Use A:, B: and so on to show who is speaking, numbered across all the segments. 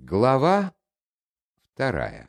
A: Глава 2.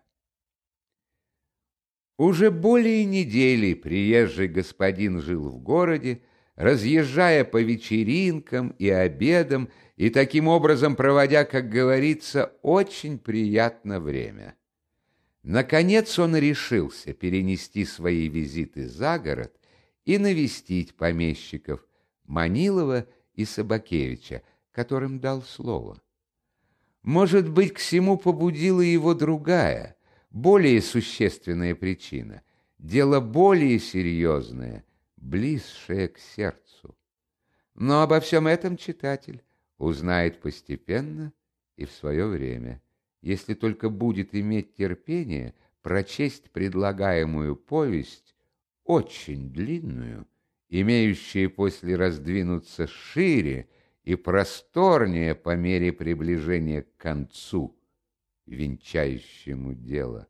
A: Уже более недели приезжий господин жил в городе, разъезжая по вечеринкам и обедам и таким образом проводя, как говорится, очень приятное время. Наконец он решился перенести свои визиты за город и навестить помещиков Манилова и Собакевича, которым дал слово. Может быть, к всему побудила его другая, более существенная причина, дело более серьезное, близшее к сердцу. Но обо всем этом читатель узнает постепенно и в свое время, если только будет иметь терпение прочесть предлагаемую повесть, очень длинную, имеющую после раздвинуться шире и просторнее по мере приближения к концу, венчающему дело.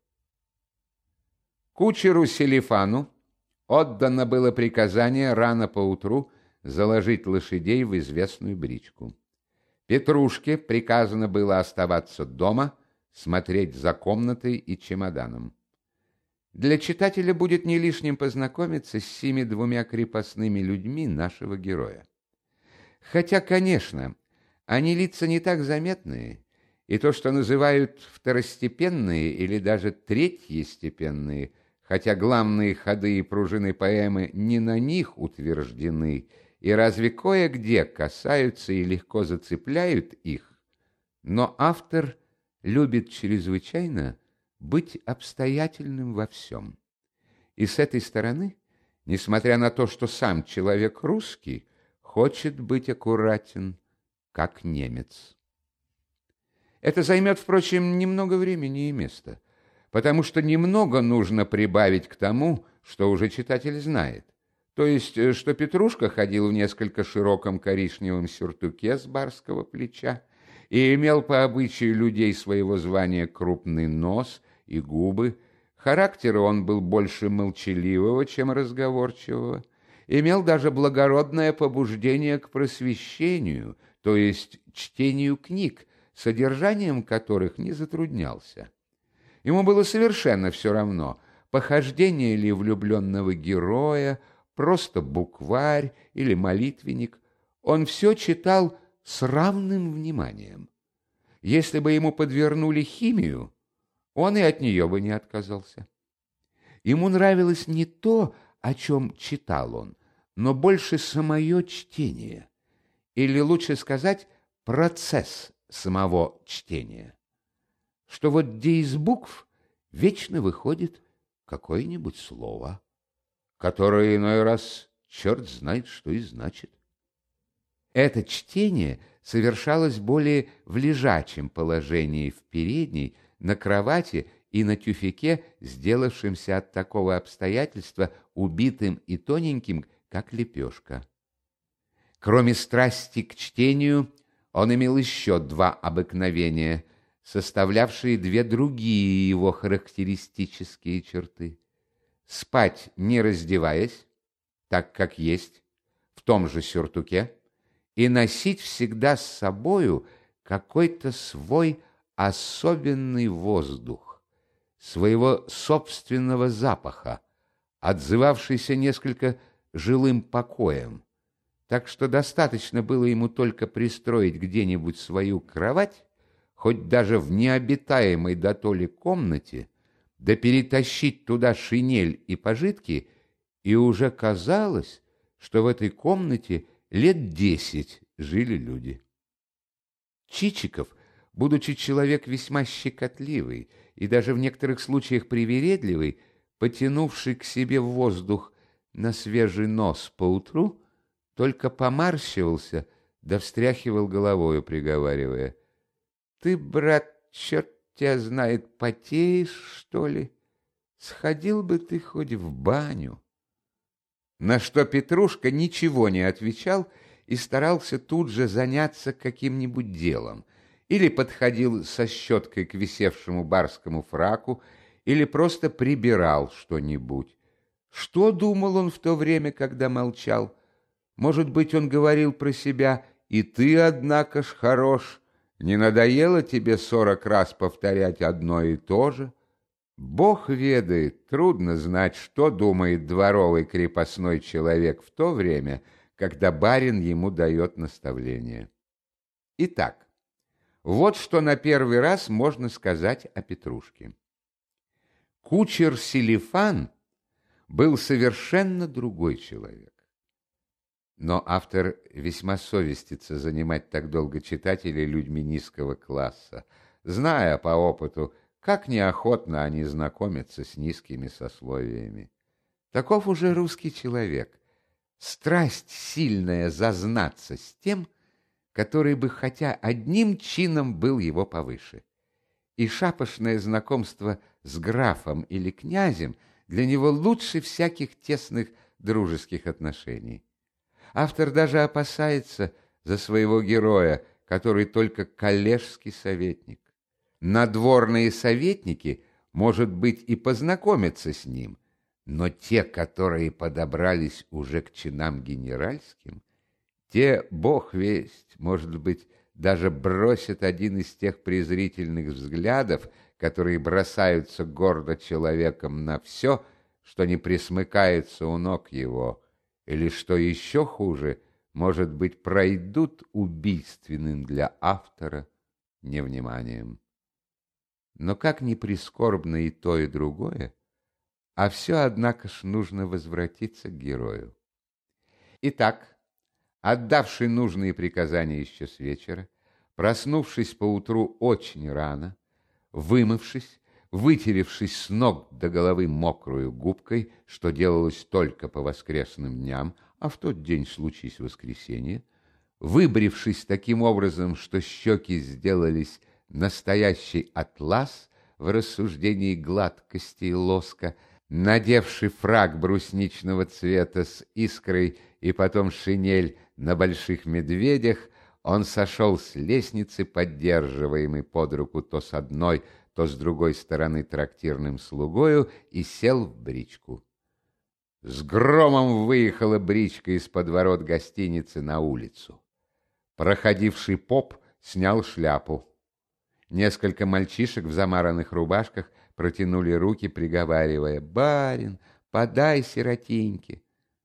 A: Кучеру Селифану отдано было приказание рано поутру заложить лошадей в известную бричку. Петрушке приказано было оставаться дома, смотреть за комнатой и чемоданом. Для читателя будет не лишним познакомиться с сими двумя крепостными людьми нашего героя. Хотя, конечно, они лица не так заметные, и то, что называют второстепенные или даже третьестепенные, хотя главные ходы и пружины поэмы не на них утверждены, и разве кое-где касаются и легко зацепляют их, но автор любит чрезвычайно быть обстоятельным во всем. И с этой стороны, несмотря на то, что сам человек русский, хочет быть аккуратен, как немец. Это займет, впрочем, немного времени и места, потому что немного нужно прибавить к тому, что уже читатель знает. То есть, что Петрушка ходил в несколько широком коричневом сюртуке с барского плеча и имел по обычаю людей своего звания крупный нос и губы. Характеру он был больше молчаливого, чем разговорчивого. Имел даже благородное побуждение к просвещению, то есть чтению книг, содержанием которых не затруднялся. Ему было совершенно все равно, похождение ли влюбленного героя, просто букварь или молитвенник. Он все читал с равным вниманием. Если бы ему подвернули химию, он и от нее бы не отказался. Ему нравилось не то, о чем читал он, но больше самое чтение, или лучше сказать, процесс самого чтения. Что вот где из букв вечно выходит какое-нибудь слово, которое иной раз черт знает, что и значит. Это чтение совершалось более в лежачем положении в передней, на кровати и на тюфяке, сделавшимся от такого обстоятельства убитым и тоненьким, как лепешка. Кроме страсти к чтению, он имел еще два обыкновения, составлявшие две другие его характеристические черты. Спать не раздеваясь, так как есть, в том же сюртуке, и носить всегда с собою какой-то свой особенный воздух, своего собственного запаха, отзывавшийся несколько жилым покоем, так что достаточно было ему только пристроить где-нибудь свою кровать, хоть даже в необитаемой дотоле комнате, да перетащить туда шинель и пожитки, и уже казалось, что в этой комнате лет 10 жили люди. Чичиков, будучи человек весьма щекотливый и даже в некоторых случаях привередливый, потянувший к себе воздух на свежий нос поутру, только помарщивался да встряхивал головою, приговаривая: «Ты, брат, черт тебя знает, потеешь, что ли? Сходил бы ты хоть в баню». На что Петрушка ничего не отвечал и старался тут же заняться каким-нибудь делом, или подходил со щеткой к висевшему барскому фраку, или просто прибирал что-нибудь. Что думал он в то время, когда молчал? Может быть, он говорил про себя: «И ты, однако ж, хорош, Не надоело тебе 40 раз повторять одно и то же? Бог ведает, трудно знать, что думает дворовый крепостной человек в то время, когда барин ему дает наставление. Итак, вот что на первый раз можно сказать о Петрушке. Кучер Селифан был совершенно другой человек. Но автор весьма совестится занимать так долго читателей людьми низкого класса, зная по опыту, как неохотно они знакомятся с низкими сословиями. Таков уже русский человек. Страсть сильная зазнаться с тем, который бы хотя одним чином был его повыше. И шапошное знакомство с графом или князем для него лучше всяких тесных дружеских отношений. Автор даже опасается за своего героя, который только коллежский советник. Надворные советники, может быть, и познакомятся с ним, но те, которые подобрались уже к чинам генеральским, те, бог весть, может быть, даже бросят один из тех презрительных взглядов, которые бросаются гордо человеком на все, что не присмыкается у ног его, или, что еще хуже, может быть, пройдут убийственным для автора невниманием. Но как ни прискорбно и то, и другое, а все, однако ж, нужно возвратиться к герою. Итак, отдавший нужные приказания еще с вечера, проснувшись поутру очень рано, вымывшись, вытеревшись с ног до головы мокрою губкой, что делалось только по воскресным дням, а в тот день случись воскресенье, выбрившись таким образом, что щеки сделались настоящий атлас в рассуждении гладкости и лоска, надевший фрак брусничного цвета с искрой и потом шинель на больших медведях, он сошел с лестницы, поддерживаемый под руку то с одной, то с другой стороны трактирным слугою, и сел в бричку. С громом выехала бричка из-под ворот гостиницы на улицу. Проходивший поп снял шляпу. Несколько мальчишек в замаранных рубашках протянули руки, приговаривая: «Барин, подай сиротеньке».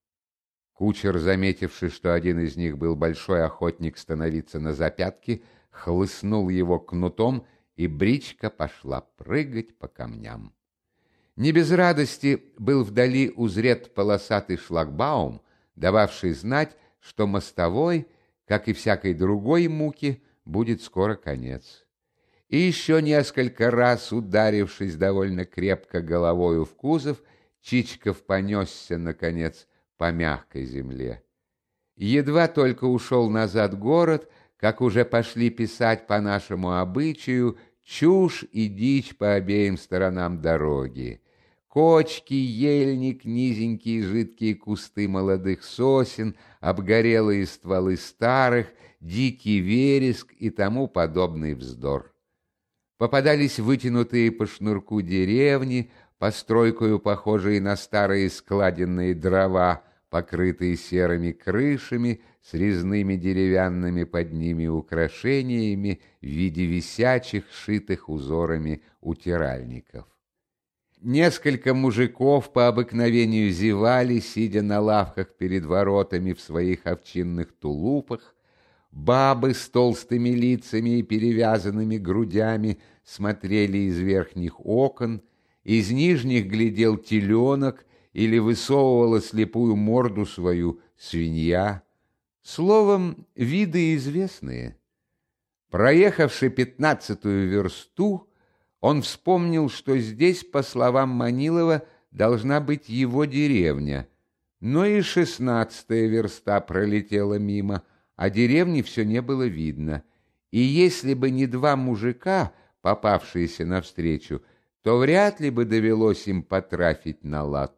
A: Кучер, заметивший, что один из них был большой охотник становиться на запятки, хлыстнул его кнутом, и бричка пошла прыгать по камням. Не без радости был вдали узрет полосатый шлагбаум, дававший знать, что мостовой, как и всякой другой муки, будет скоро конец. И еще несколько раз, ударившись довольно крепко головою в кузов, Чичиков понесся, наконец, по мягкой земле. Едва только ушел назад город, как уже пошли писать по нашему обычаю чушь и дичь по обеим сторонам дороги. Кочки, ельник, низенькие жидкие кусты молодых сосен, обгорелые стволы старых, дикий вереск и тому подобный вздор. Попадались вытянутые по шнурку деревни, постройкою похожие на старые складенные дрова, покрытые серыми крышами, с резными деревянными под ними украшениями в виде висячих, шитых узорами утиральников. Несколько мужиков по обыкновению зевали, сидя на лавках перед воротами в своих овчинных тулупах. Бабы с толстыми лицами и перевязанными грудями смотрели из верхних окон, из нижних глядел теленок или высовывала слепую морду свою свинья. Словом, виды известные. Проехавши 15-ю версту, он вспомнил, что здесь, по словам Манилова, должна быть его деревня, но и 16-я верста пролетела мимо, а деревни все не было видно, и если бы не два мужика, попавшиеся навстречу, то вряд ли бы довелось им потрафить на лад.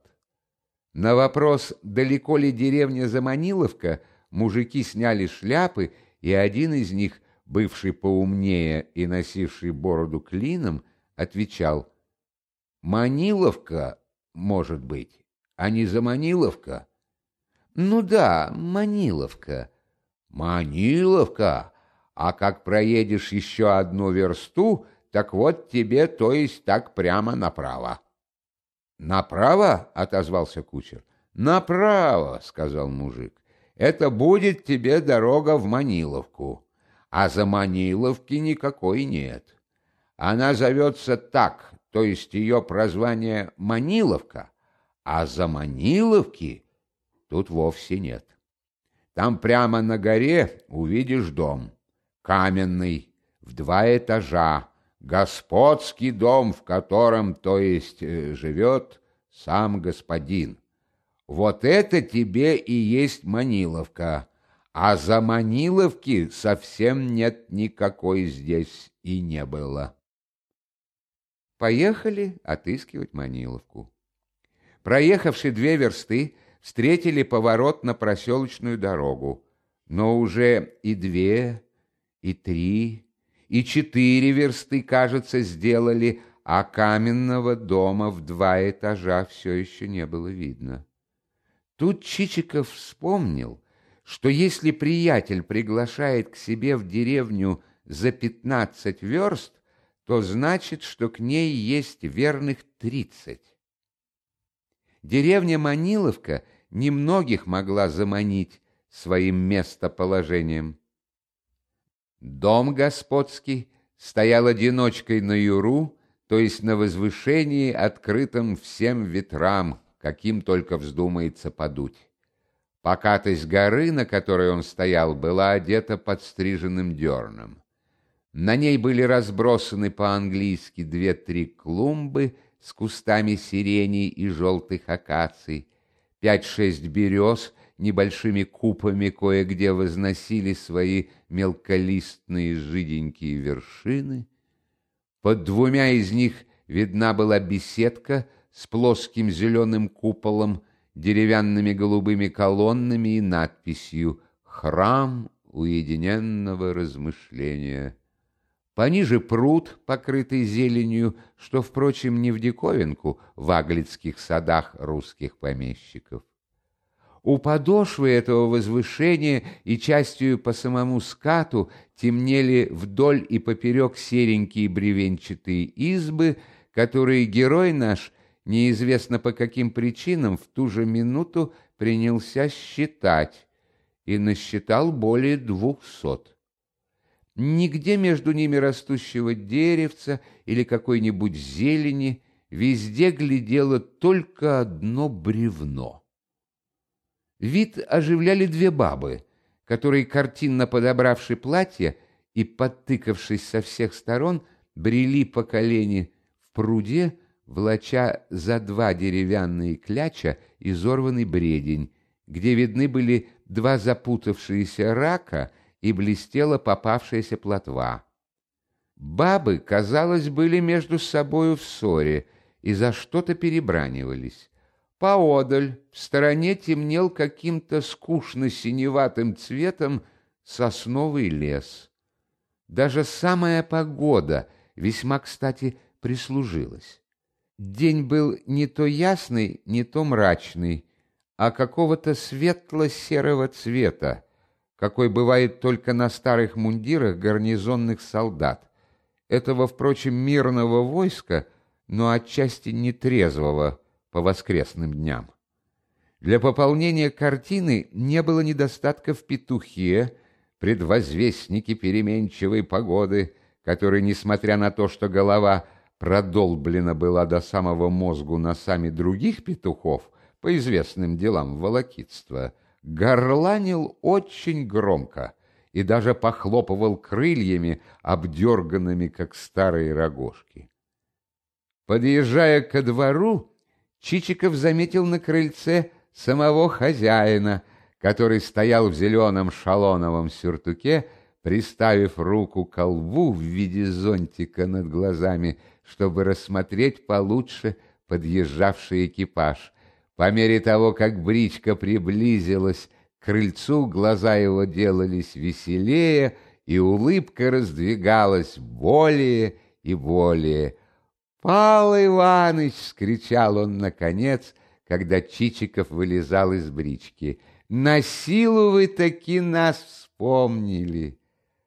A: На вопрос, далеко ли деревня Заманиловка, мужики сняли шляпы, и один из них, бывший поумнее и носивший бороду клином, отвечал: «Маниловка, может быть, а не Заманиловка?» «Ну да, Маниловка». «Маниловка? А как проедешь еще 1 версту, так вот тебе, то есть так прямо направо». «Направо?» — отозвался кучер. «Направо», — сказал мужик. «Это будет тебе дорога в Маниловку, а за Маниловки никакой нет. Она зовется так, то есть ее прозвание Маниловка, а за Маниловки тут вовсе нет. Там прямо на горе увидишь дом, каменный, в 2 этажа, господский дом, в котором, то есть, живет сам господин. Вот это тебе и есть Маниловка, а за Маниловки совсем нет никакой здесь и не было». Поехали отыскивать Маниловку. Проехавши 2 версты, встретили поворот на проселочную дорогу, но уже и 2, и 3, и 4 версты, кажется, сделали, а каменного дома в 2 этажа все еще не было видно. Тут Чичиков вспомнил, что если приятель приглашает к себе в деревню за 15 верст, то значит, что к ней есть верных 30. Деревня Маниловка немногих могла заманить своим местоположением. Дом господский стоял одиночкой на юру, то есть на возвышении, открытом всем ветрам, каким только вздумается подуть. Покатость горы, на которой он стоял, была одета подстриженным дерном. На ней были разбросаны по-английски 2-3 клумбы с кустами сирени и желтых акаций, 5-6 берез небольшими купами кое-где возносили свои мелколистные жиденькие вершины. Под 2 из них видна была беседка с плоским зеленым куполом, деревянными голубыми колоннами и надписью «Храм уединенного размышления». Пониже пруд, покрытый зеленью, что, впрочем, не в диковинку в аглицких садах русских помещиков. У подошвы этого возвышения и частью по самому скату темнели вдоль и поперек серенькие бревенчатые избы, которые герой наш, неизвестно по каким причинам, в ту же минуту принялся считать и насчитал более 200. Нигде между ними растущего деревца или какой-нибудь зелени, везде глядело только одно бревно. Вид оживляли 2 бабы, которые, картинно подобравши платье и подтыкавшись со всех сторон, брели по колени в пруде, влача за 2 деревянные кляча изорванный бредень, где видны были 2 запутавшиеся рака и блестела попавшаяся плотва. Бабы, казалось, были между собою в ссоре и за что-то перебранивались. Поодаль, в стороне, темнел каким-то скучно-синеватым цветом сосновый лес. Даже самая погода весьма кстати прислужилась. День был не то ясный, не то мрачный, а какого-то светло-серого цвета, какой бывает только на старых мундирах гарнизонных солдат, этого, впрочем, мирного войска, но отчасти нетрезвого по воскресным дням. Для пополнения картины не было недостатка в петухе, предвозвестнике переменчивой погоды, который, несмотря на то, что голова продолблена была до самого мозгу носами других петухов по известным делам волокитства, горланил очень громко и даже похлопывал крыльями, обдерганными, как старые рогожки. Подъезжая ко двору, Чичиков заметил на крыльце самого хозяина, который стоял в зеленом шалоновом сюртуке, приставив руку к колбу в виде зонтика над глазами, чтобы рассмотреть получше подъезжавший экипаж. По мере того, как бричка приблизилась к крыльцу, глаза его делались веселее, и улыбка раздвигалась более и более. «Пал Иваныч!» — вскричал он наконец, когда Чичиков вылезал из брички. «На силу вы таки нас вспомнили!»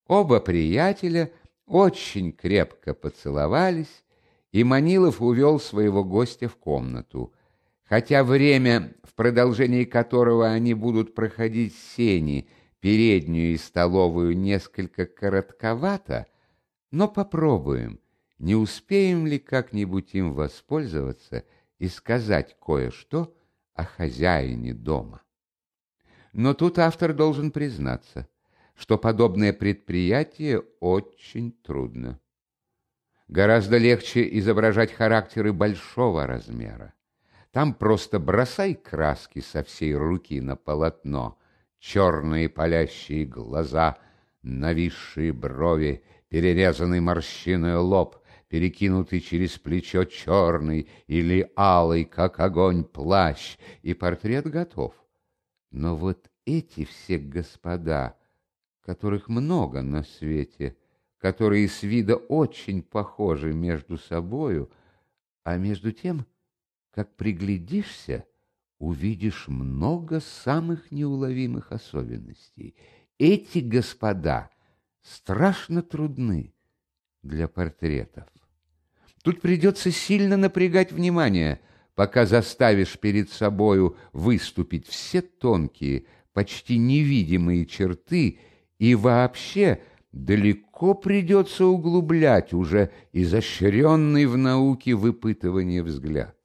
A: Оба приятеля очень крепко поцеловались, и Манилов увел своего гостя в комнату. Хотя время, в продолжении которого они будут проходить сени, переднюю и столовую, несколько коротковато, но попробуем, не успеем ли как-нибудь им воспользоваться и сказать кое-что о хозяине дома. Но тут автор должен признаться, что подобное предприятие очень трудно. Гораздо легче изображать характеры большого размера. Там просто бросай краски со всей руки на полотно, черные палящие глаза, нависшие брови, перерезанный морщиной лоб, перекинутый через плечо черный или алый, как огонь, плащ, и портрет готов. Но вот эти все господа, которых много на свете, которые с вида очень похожи между собою, а между тем, как приглядишься, увидишь много самых неуловимых особенностей. Эти господа страшно трудны для портретов. Тут придется сильно напрягать внимание, пока заставишь перед собою выступить все тонкие, почти невидимые черты, и вообще далеко придется углублять уже изощренный в науке выпытывания взгляд.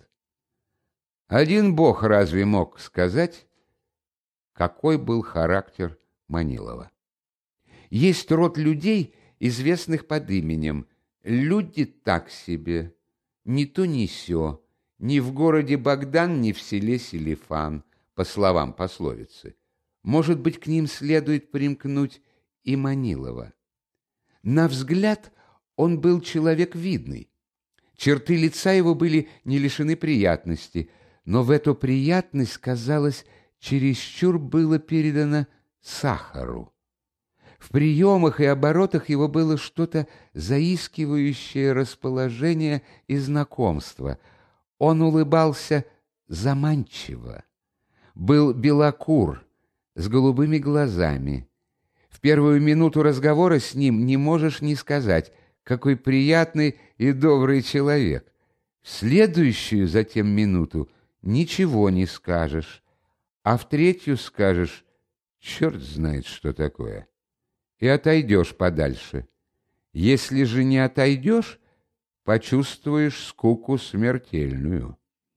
A: Один бог разве мог сказать, какой был характер Манилова? Есть род людей, известных под именем «люди так себе», «ни то ни сё», «ни в городе Богдан, ни в селе Селифан», по словам пословицы. Может быть, к ним следует примкнуть и Манилова. На взгляд он был человек видный. Черты лица его были не лишены приятности, но в эту приятность, казалось, чересчур было передано сахару. В приемах и оборотах его было что-то заискивающее расположение и знакомство. Он улыбался заманчиво. Был белокур, с голубыми глазами. В первую минуту разговора с ним не можешь не сказать, какой приятный и добрый человек. В следующую затем минуту ничего не скажешь, а в третью скажешь «черт знает, что такое», и отойдешь подальше. Если же не отойдешь, почувствуешь скуку смертельную.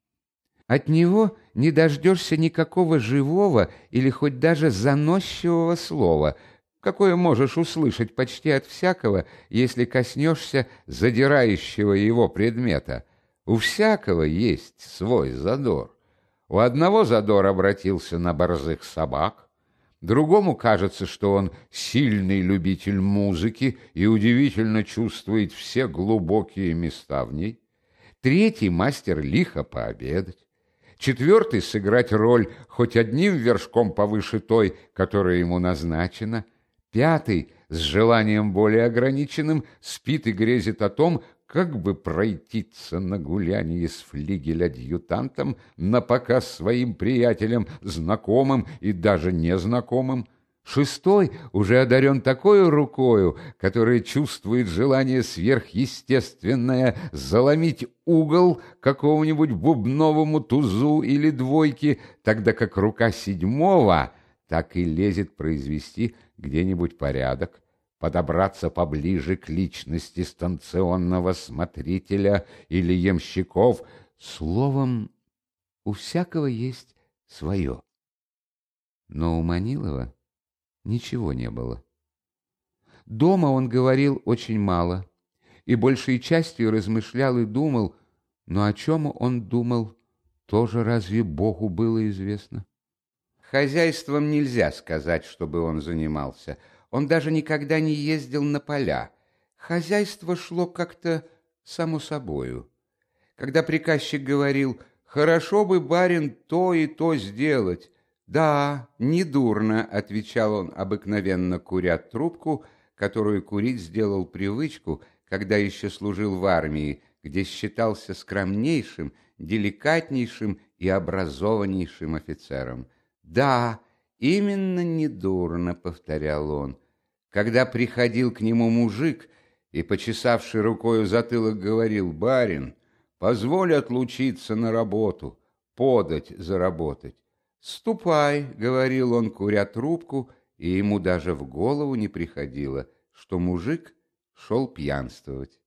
A: От него не дождешься никакого живого или хоть даже заносчивого слова, какое можешь услышать почти от всякого, если коснешься задирающего его предмета. У всякого есть свой задор. У одного задор обратился на борзых собак, другому кажется, что он сильный любитель музыки и удивительно чувствует все глубокие места в ней, третий мастер лихо пообедать, четвертый сыграть роль хоть одним вершком повыше той, которая ему назначена, пятый с желанием более ограниченным спит и грезит о том, как бы пройтиться на гулянье с флигель-адъютантом напоказ своим приятелям, знакомым и даже незнакомым. Шестой уже одарен такой рукою, которая чувствует желание сверхъестественное заломить угол какому-нибудь бубновому тузу или двойке, тогда как рука седьмого так и лезет произвести где-нибудь порядок, подобраться поближе к личности станционного смотрителя или ямщиков. Словом, у всякого есть свое. Но у Манилова ничего не было. Дома он говорил очень мало и большей частью размышлял и думал, но о чем он думал, тоже разве Богу было известно? Хозяйством нельзя сказать, чтобы он занимался. Он даже никогда не ездил на поля. Хозяйство шло как-то само собою. Когда приказчик говорил «хорошо бы, барин, то и то сделать», «да, недурно», — отвечал он, обыкновенно куря трубку, которую курить сделал привычку, когда еще служил в армии, где считался скромнейшим, деликатнейшим и образованнейшим офицером. «Да, именно недурно», — повторял он. Когда приходил к нему мужик и, почесавший рукою затылок, говорил: «Барин, позволь отлучиться на работу, подать заработать». «Ступай», — говорил он, куря трубку, и ему даже в голову не приходило, что мужик шел пьянствовать.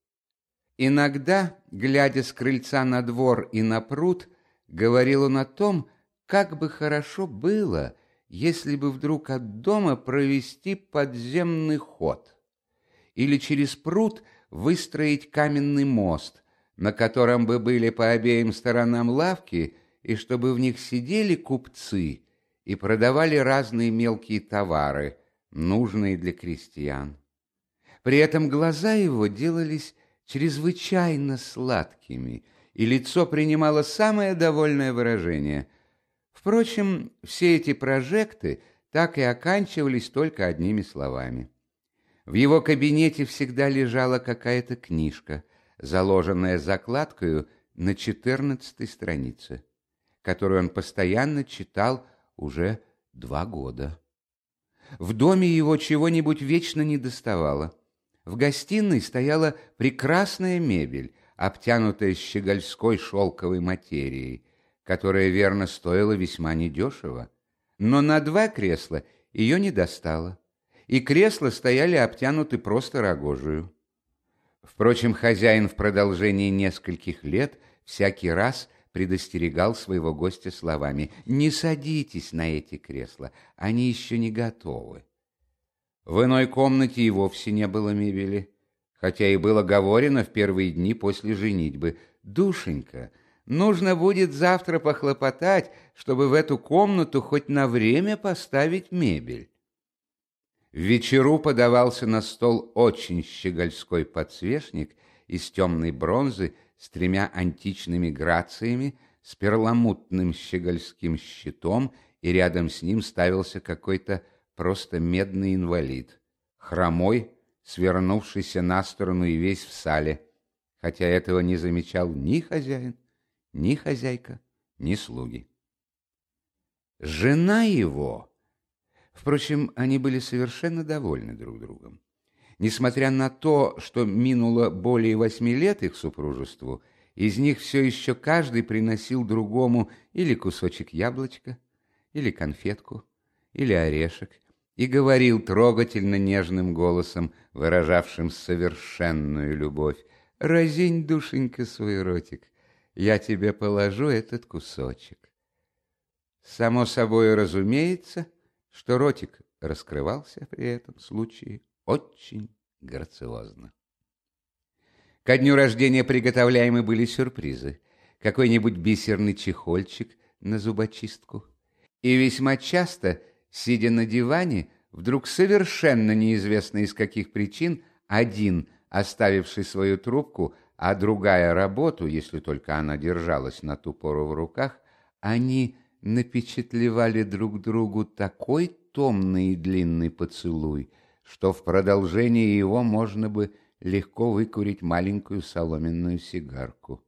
A: Иногда, глядя с крыльца на двор и на пруд, говорил он о том, как бы хорошо было, если бы вдруг от дома провести подземный ход или через пруд выстроить каменный мост, на котором бы были по обеим сторонам лавки, и чтобы в них сидели купцы и продавали разные мелкие товары, нужные для крестьян. При этом глаза его делались чрезвычайно сладкими, и лицо принимало самое довольное выражение. Впрочем, все эти прожекты так и оканчивались только одними словами. В его кабинете всегда лежала какая-то книжка, заложенная закладкою на 14-й странице, которую он постоянно читал уже 2 года. В доме его чего-нибудь вечно недоставало. В гостиной стояла прекрасная мебель, обтянутая щегольской шелковой материей, которая, верно, стоила весьма недешево. Но на 2 кресла ее не достало, и кресла стояли обтянуты просто рогожею. Впрочем, хозяин в продолжении нескольких лет всякий раз предостерегал своего гостя словами: «Не садитесь на эти кресла, они еще не готовы». В иной комнате и вовсе не было мебели, хотя и было говорено в первые дни после женитьбы: «Душенька, нужно будет завтра похлопотать, чтобы в эту комнату хоть на время поставить мебель». В вечеру подавался на стол очень щегольской подсвечник из темной бронзы с 3 античными грациями, с перламутным щегольским щитом, и рядом с ним ставился какой-то просто медный инвалид, хромой, свернувшийся на сторону и весь в сале, хотя этого не замечал ни хозяин, ни хозяйка, ни слуги. Жена его... Впрочем, они были совершенно довольны друг другом. Несмотря на то, что минуло более 8 лет их супружеству, из них все еще каждый приносил другому или кусочек яблочка, или конфетку, или орешек, и говорил трогательно нежным голосом, выражавшим совершенную любовь: «Разинь, душенька, свой ротик, я тебе положу этот кусочек». Само собой разумеется, что ротик раскрывался при этом случае очень грациозно. Ко дню рождения приготовляемы были сюрпризы, какой-нибудь бисерный чехольчик на зубочистку. И весьма часто, сидя на диване, вдруг совершенно неизвестно из каких причин, один, оставивший свою трубку, а другая работу, если только она держалась на ту пору в руках, они напечатлевали друг другу такой томный и длинный поцелуй, что в продолжении его можно бы легко выкурить маленькую соломенную сигарку.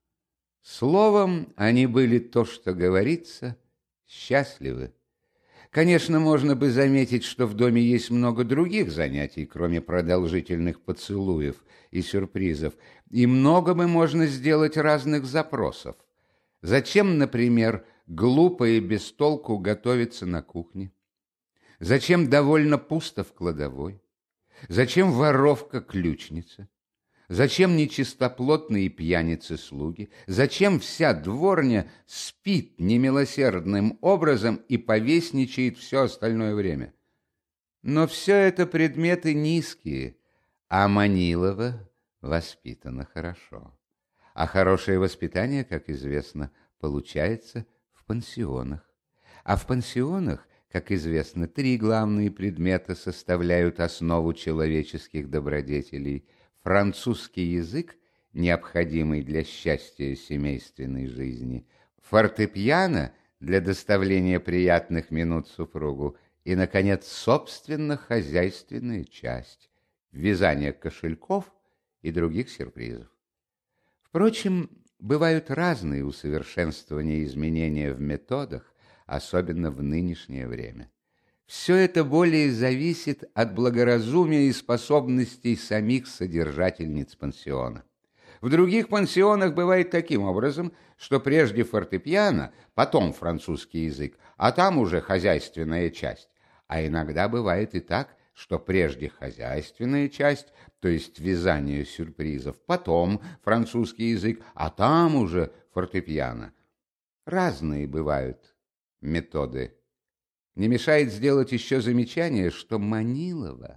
A: Словом, они были, то что говорится, счастливы. Конечно, можно бы заметить, что в доме есть много других занятий, кроме продолжительных поцелуев и сюрпризов, и много бы можно сделать разных запросов. Зачем, например, глупо и без толку готовиться на кухне? Зачем довольно пусто в кладовой? Зачем воровка-ключница? Зачем нечистоплотные пьяницы-слуги? Зачем вся дворня спит немилосердным образом и повесничает все остальное время? Но все это предметы низкие, а Манилова воспитана хорошо. А хорошее воспитание, как известно, получается в пансионах. А в пансионах, как известно, 3 главные предмета составляют основу человеческих добродетелей: французский язык, необходимый для счастья семейственной жизни, фортепиано для доставления приятных минут супругу и, наконец, собственно, хозяйственная часть, вязание кошельков и других сюрпризов. Впрочем, бывают разные усовершенствования и изменения в методах, особенно в нынешнее время. Все это более зависит от благоразумия и способностей самих содержательниц пансиона. В других пансионах бывает таким образом, что прежде фортепиано, потом французский язык, а там уже хозяйственная часть. А иногда бывает и так, что прежде хозяйственная часть, то есть вязание сюрпризов, потом французский язык, а там уже фортепиано. Разные бывают методы. Не мешает сделать еще замечание, что Манилова...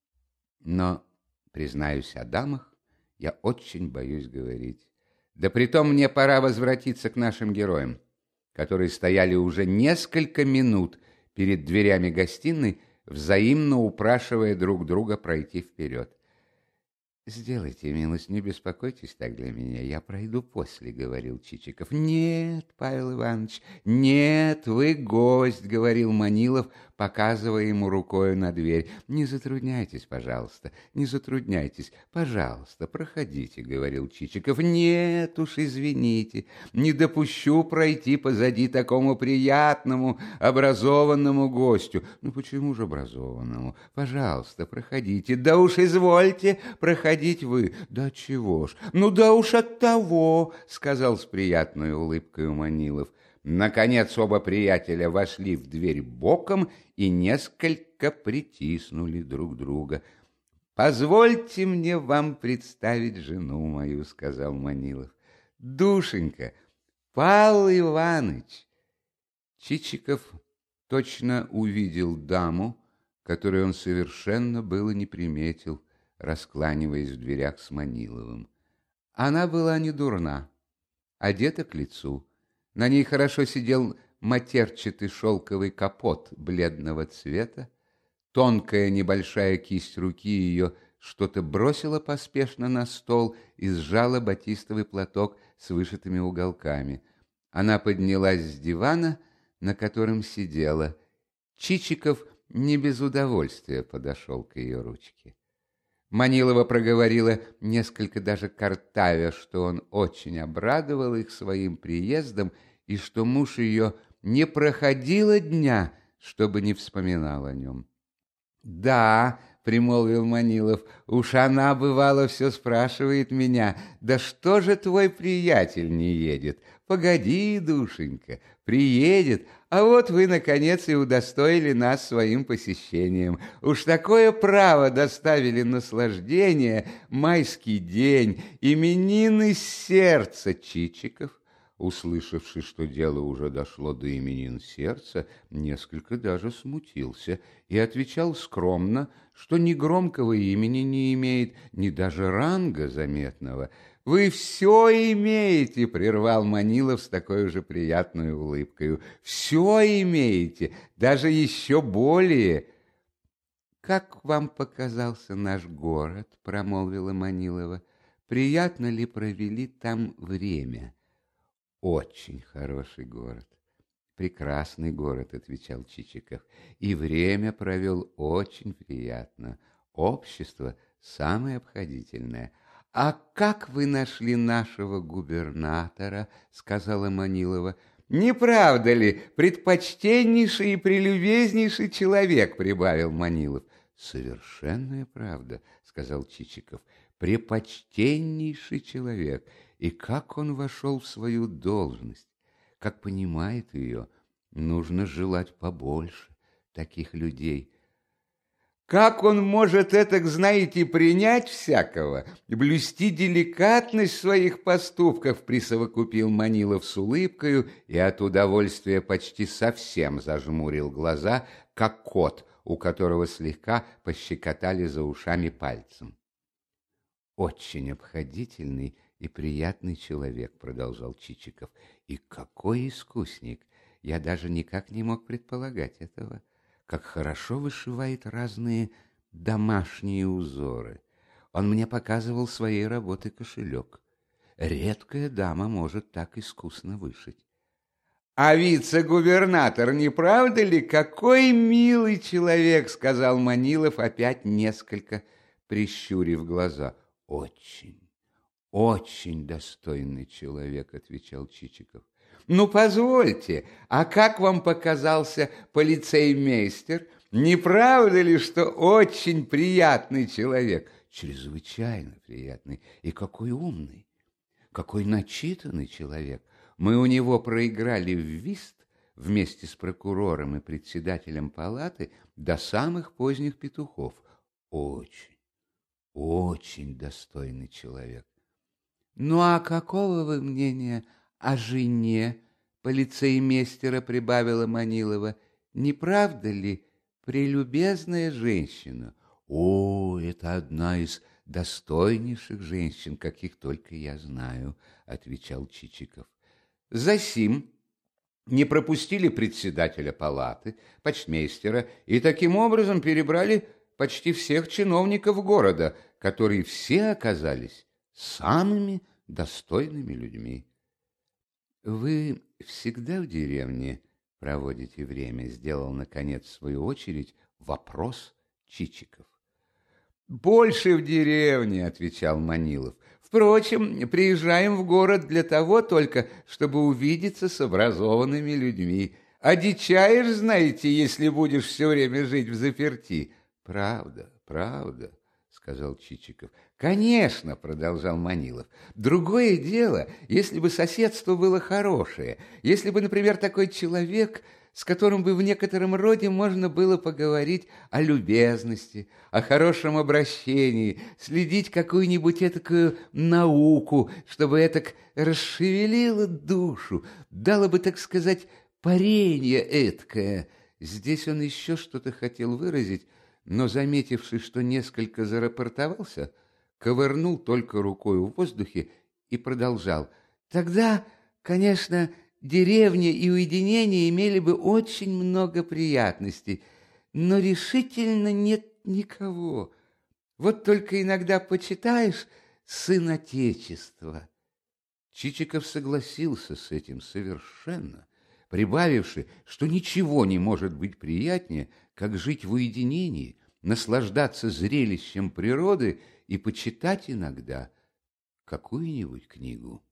A: Но, признаюсь о дамах, я очень боюсь говорить. Да притом мне пора возвратиться к нашим героям, которые стояли уже несколько минут перед дверями гостиной, взаимно упрашивая друг друга пройти вперед. «Сделайте милость, не беспокойтесь так для меня, я пройду после», — говорил Чичиков. «Нет, Павел Иванович, нет, вы гость», — говорил Манилов, показывая ему рукою на дверь. «Не затрудняйтесь, пожалуйста, не затрудняйтесь, пожалуйста, проходите», — говорил Чичиков. «Нет уж, извините, не допущу пройти позади такому приятному, образованному гостю». «Ну почему же образованному? Пожалуйста, проходите». «Да уж извольте, проходить вы». «Да чего ж? Ну да уж от того», — сказал с приятной улыбкой Манилов. Наконец оба приятеля вошли в дверь боком и несколько притиснули друг друга. «Позвольте мне вам представить жену мою», — сказал Манилов. «Душенька, Павел Иваныч». Чичиков точно увидел даму, которую он совершенно было не приметил, раскланиваясь в дверях с Маниловым. Она была не дурна, одета к лицу. На ней хорошо сидел матерчатый шелковый капот бледного цвета. Тонкая небольшая кисть руки ее что-то бросила поспешно на стол и сжала батистовый платок с вышитыми уголками. Она поднялась с дивана, на котором сидела. Чичиков не без удовольствия подошел к ее ручке. Манилова проговорила, несколько даже картавя, что он очень обрадовал их своим приездом и что муж ее не проходило дня, чтобы не вспоминал о нем. «Да», — примолвил Манилов, — «уж она, бывало, все спрашивает меня, да что же твой приятель не едет? Погоди, душенька, приедет, а вот вы, наконец, и удостоили нас своим посещением. Уж такое право доставили наслаждение, майский день, именины сердца». Чичиков, услышавший, что дело уже дошло до именин сердца, несколько даже смутился и отвечал скромно, что ни громкого имени не имеет, ни даже ранга заметного. «Вы все имеете», — прервал Манилов с такой же приятной улыбкой. «Все имеете, даже еще более». «Как вам показался наш город?» — промолвила Манилова. «Приятно ли провели там время?» «Очень хороший город, прекрасный город», — отвечал Чичиков. «И время провел очень приятно. Общество самое обходительное». «А как вы нашли нашего губернатора?» — сказала Манилова. «Не правда ли, предпочтеннейший и прелюбезнейший человек?» — прибавил Манилов. «Совершенная правда», — сказал Чичиков. «Препочтеннейший человек. И как он вошел в свою должность, как понимает ее, нужно желать побольше таких людей». «Как он может этак, знаете, принять всякого, блюсти деликатность своих поступков», присовокупил Манилов с улыбкою и от удовольствия почти совсем зажмурил глаза, как кот, у которого слегка пощекотали за ушами пальцем. «Очень обходительный и приятный человек», — продолжал Чичиков. «И какой искусник! Я даже никак не мог предполагать этого. Как хорошо вышивает разные домашние узоры. Он мне показывал своей работы кошелек. Редкая дама может так искусно вышить». «А вице-губернатор, не правда ли, какой милый человек?» — сказал Манилов, опять несколько прищурив глаза. «Очень, очень достойный человек», — отвечал Чичиков. Ну, позвольте, а как вам показался полицеймейстер? Не правда ли, что очень приятный человек? Чрезвычайно приятный. И какой умный, какой начитанный человек. Мы у него проиграли в вист вместе с прокурором и председателем палаты до самых поздних петухов. Очень, очень достойный человек. Ну, а какого вы мнения о жене полицеймейстера, прибавила Манилова? Не правда ли прелюбезная женщина? О, это одна из достойнейших женщин, каких только я знаю, отвечал Чичиков. Засим не пропустили председателя палаты, почтмейстера, и таким образом перебрали почти всех чиновников города, которые все оказались самыми достойными людьми. «Вы всегда в деревне проводите время?» — сделал, наконец, в свою очередь вопрос Чичиков. «Больше в деревне», — отвечал Манилов. «Впрочем, приезжаем в город для того только, чтобы увидеться с образованными людьми. Одичаешь, знаете, если будешь все время жить взаперти». «Правда, правда», — сказал Чичиков. «Конечно», — продолжал Манилов. «Другое дело, если бы соседство было хорошее, если бы, например, такой человек, с которым бы в некотором роде можно было поговорить о любезности, о хорошем обращении, следить какую-нибудь этакую науку, чтобы этак расшевелило душу, дало бы, так сказать, паренье эткое». Здесь он еще что-то хотел выразить, но, заметивши, что несколько зарапортовался, ковырнул только рукой в воздухе и продолжал. «Тогда, конечно, деревня и уединение имели бы очень много приятностей, но решительно нет никого. Вот только иногда почитаешь «Сын Отечества». Чичиков согласился с этим совершенно, прибавивши, что ничего не может быть приятнее, как жить в уединении, наслаждаться зрелищем природы и почитать иногда какую-нибудь книгу.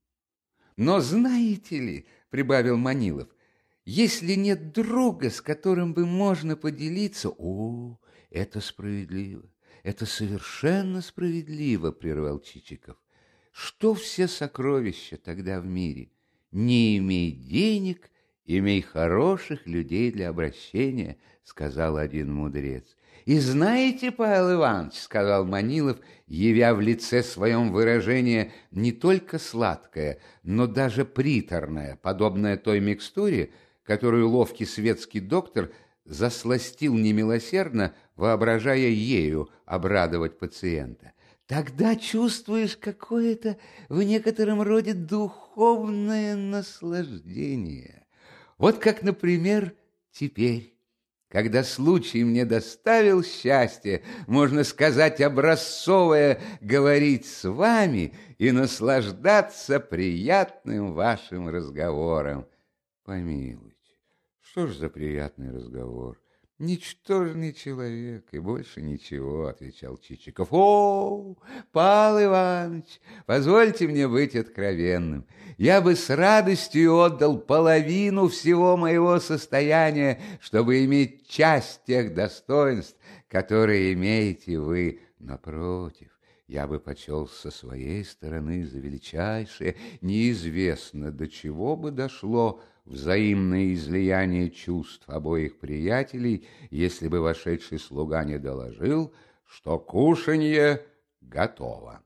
A: «Но знаете ли, — прибавил Манилов, — если нет друга, с которым бы можно поделиться...» «О, это справедливо, это совершенно справедливо, — прервал Чичиков. Что все сокровища тогда в мире? Не имей денег, имей хороших людей для обращения, — сказал один мудрец. «И знаете, Павел Иванович, — сказал Манилов, явя в лице своем выражение не только сладкое, но даже приторное, подобное той микстуре, которую ловкий светский доктор засластил немилосердно, воображая ею обрадовать пациента. Тогда чувствуешь какое-то в некотором роде духовное наслаждение. Вот как, например, теперь, когда случай мне доставил счастье, можно сказать, образцовое, говорить с вами и наслаждаться приятным вашим разговором». «Помилуйте, что ж за приятный разговор? Ничтожный человек и больше ничего», — отвечал Чичиков. «О, Павел Иванович, позвольте мне быть откровенным. Я бы с радостью отдал половину всего моего состояния, чтобы иметь часть тех достоинств, которые имеете вы. Напротив, я бы почел со своей стороны за величайшее, неизвестно до чего бы дошло взаимное излияние чувств обоих приятелей, если бы вошедший слуга не доложил, что кушанье готово.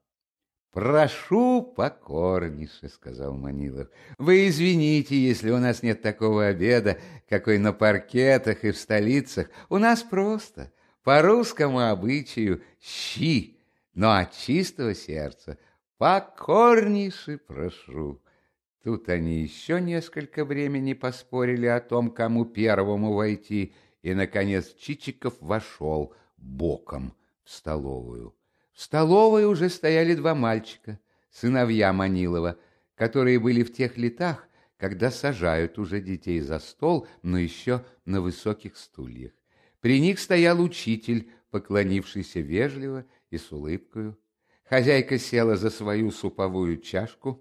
A: «Прошу покорнейше, — сказал Манилов. — Вы извините, если у нас нет такого обеда, какой на паркетах и в столицах. У нас просто, по русскому обычаю, щи, но от чистого сердца покорнейше прошу». Тут они еще несколько времени поспорили о том, кому первому войти, и, наконец, Чичиков вошел боком в столовую. В столовой уже стояли два мальчика, сыновья Манилова, которые были в тех летах, когда сажают уже детей за стол, но еще на высоких стульях. При них стоял учитель, поклонившийся вежливо и с улыбкою. Хозяйка села за свою суповую чашку,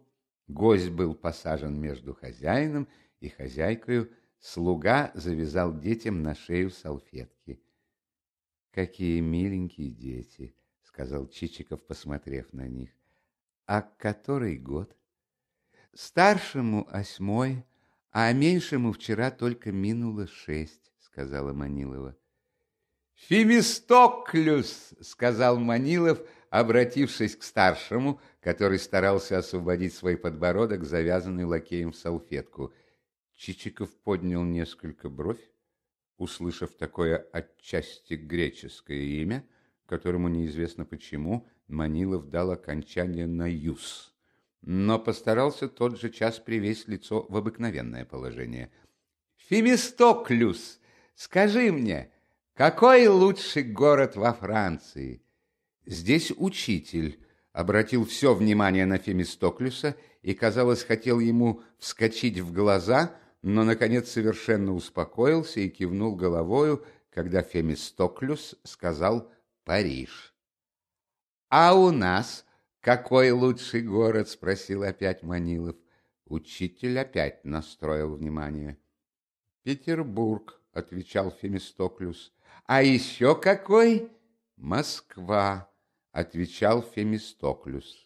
A: Гость был посажен между хозяином и хозяйкою, слуга завязал детям на шею салфетки. «Какие миленькие дети!» — сказал Чичиков, посмотрев на них. «А который год?» «Старшему 8, а меньшему вчера только минуло 6», — сказала Манилова. «Фемистоклюс!» — сказал Манилов, обратившись к старшему, который старался освободить свой подбородок, завязанный лакеем в салфетку. Чичиков поднял несколько бровь, услышав такое отчасти греческое имя, которому неизвестно почему Манилов дал окончание на «юс», но постарался тот же час привести лицо в обыкновенное положение. «Фемистоклюс, скажи мне, какой лучший город во Франции?» Здесь учитель обратил все внимание на Фемистоклюса и, казалось, хотел ему вскочить в глаза, но, наконец, совершенно успокоился и кивнул головою, когда Фемистоклюс сказал «Париж». «А у нас какой лучший город?» — спросил опять Манилов. Учитель опять настроил внимание. «Петербург», — отвечал Фемистоклюс. «А еще какой?» «Москва», — отвечал Фемистоклюс.